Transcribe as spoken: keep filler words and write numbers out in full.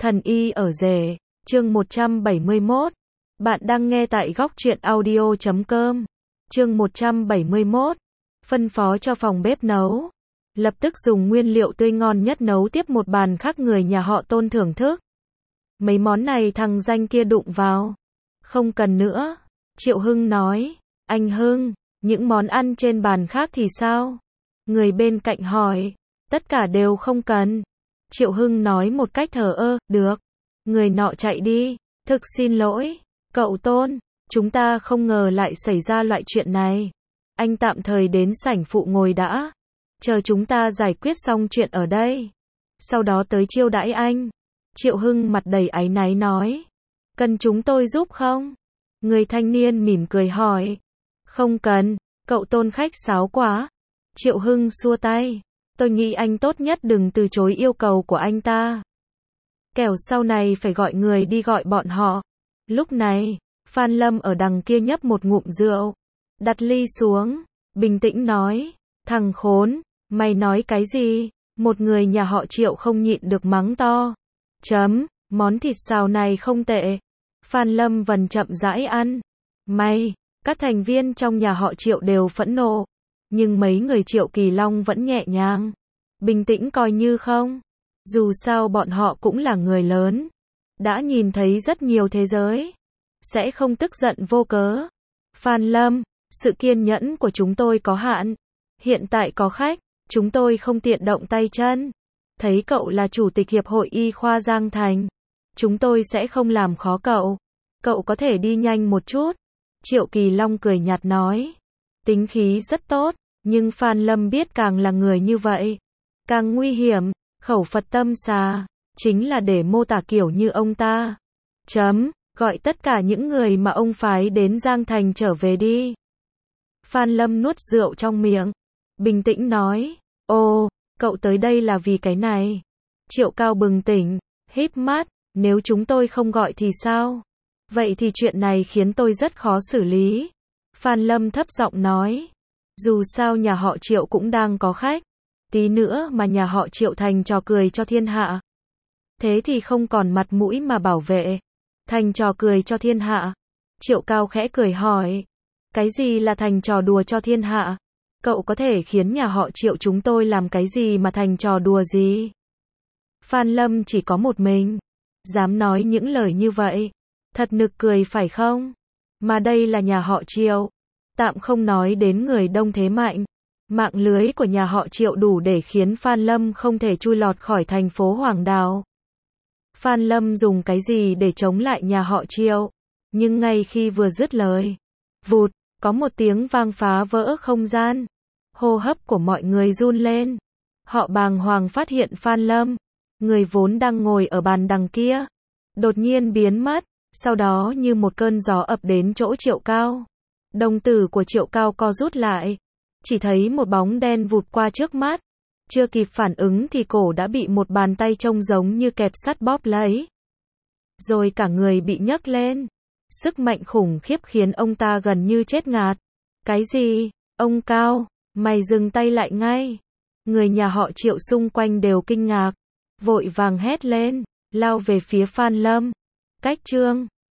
Thần y ở rể, chương một trăm bảy mươi mốt. Bạn đang nghe tại góc truyện audio chấm com. Chương một trăm bảy mươi mốt. Phân phó cho phòng bếp nấu. Lập tức dùng nguyên liệu tươi ngon nhất nấu tiếp một bàn khác người nhà họ Tôn thưởng thức. Mấy món này thằng danh kia đụng vào. Không cần nữa. Triệu Hưng nói. Anh Hưng, những món ăn trên bàn khác thì sao? Người bên cạnh hỏi. Tất cả đều không cần. Triệu Hưng nói một cách thờ ơ, được. Người nọ chạy đi. Thực xin lỗi, cậu Tôn, chúng ta không ngờ lại xảy ra loại chuyện này. Anh tạm thời đến sảnh phụ ngồi đã. Chờ chúng ta giải quyết xong chuyện ở đây. Sau đó tới chiêu đãi anh. Triệu Hưng mặt đầy áy náy nói. Cần chúng tôi giúp không? Người thanh niên mỉm cười hỏi. Không cần, cậu Tôn khách sáo quá. Triệu Hưng xua tay. Tôi nghĩ anh tốt nhất đừng từ chối yêu cầu của anh ta. Kẻo sau này phải gọi người đi gọi bọn họ. Lúc này, Phan Lâm ở đằng kia nhấp một ngụm rượu. Đặt ly xuống, bình tĩnh nói. Thằng khốn, mày nói cái gì? Một người nhà họ Triệu không nhịn được mắng to. Chấm, món thịt xào này không tệ. Phan Lâm vần chậm rãi ăn. Mày, các thành viên trong nhà họ Triệu đều phẫn nộ. Nhưng mấy người Triệu Kỳ Long vẫn nhẹ nhàng, bình tĩnh coi như không. Dù sao bọn họ cũng là người lớn, đã nhìn thấy rất nhiều thế giới, sẽ không tức giận vô cớ. Phan Lâm, sự kiên nhẫn của chúng tôi có hạn. Hiện tại có khách, chúng tôi không tiện động tay chân. Thấy cậu là chủ tịch Hiệp hội Y khoa Giang Thành, chúng tôi sẽ không làm khó cậu. Cậu có thể đi nhanh một chút. Triệu Kỳ Long cười nhạt nói. Tính khí rất tốt. Nhưng Phan Lâm biết càng là người như vậy, càng nguy hiểm. Khẩu Phật tâm xà, chính là để mô tả kiểu như ông ta. Chấm, gọi tất cả những người mà ông phái đến Giang Thành trở về đi. Phan Lâm nuốt rượu trong miệng, bình tĩnh nói. Ồ, cậu tới đây là vì cái này. Triệu Cao bừng tỉnh, híp mắt. Nếu chúng tôi không gọi thì sao? Vậy thì chuyện này khiến tôi rất khó xử lý. Phan Lâm thấp giọng nói. Dù sao nhà họ Triệu cũng đang có khách. Tí nữa mà nhà họ Triệu thành trò cười cho thiên hạ. Thế thì không còn mặt mũi mà bảo vệ. Thành trò cười cho thiên hạ. Triệu Cao khẽ cười hỏi. Cái gì là thành trò đùa cho thiên hạ? Cậu có thể khiến nhà họ Triệu chúng tôi làm cái gì mà thành trò đùa gì? Phan Lâm chỉ có một mình. Dám nói những lời như vậy. Thật nực cười phải không? Mà đây là nhà họ Triệu. Tạm không nói đến người đông thế mạnh. Mạng lưới của nhà họ Triệu đủ để khiến Phan Lâm không thể chui lọt khỏi thành phố Hoàng Đào. Phan Lâm dùng cái gì để chống lại nhà họ Triệu? Nhưng ngay khi vừa dứt lời, vụt, có một tiếng vang phá vỡ không gian. Hô hấp của mọi người run lên. Họ bàng hoàng phát hiện Phan Lâm, người vốn đang ngồi ở bàn đằng kia, đột nhiên biến mất. Sau đó như một cơn gió ập đến chỗ Triệu Cao. Đồng tử của Triệu Cao co rút lại. Chỉ thấy một bóng đen vụt qua trước mắt. Chưa kịp phản ứng thì cổ đã bị một bàn tay trông giống như kẹp sắt bóp lấy. Rồi cả người bị nhấc lên. Sức mạnh khủng khiếp khiến ông ta gần như chết ngạt. Cái gì? Ông Cao, mày dừng tay lại ngay. Người nhà họ Triệu xung quanh đều kinh ngạc. Vội vàng hét lên, lao về phía Phan Lâm. Cách chương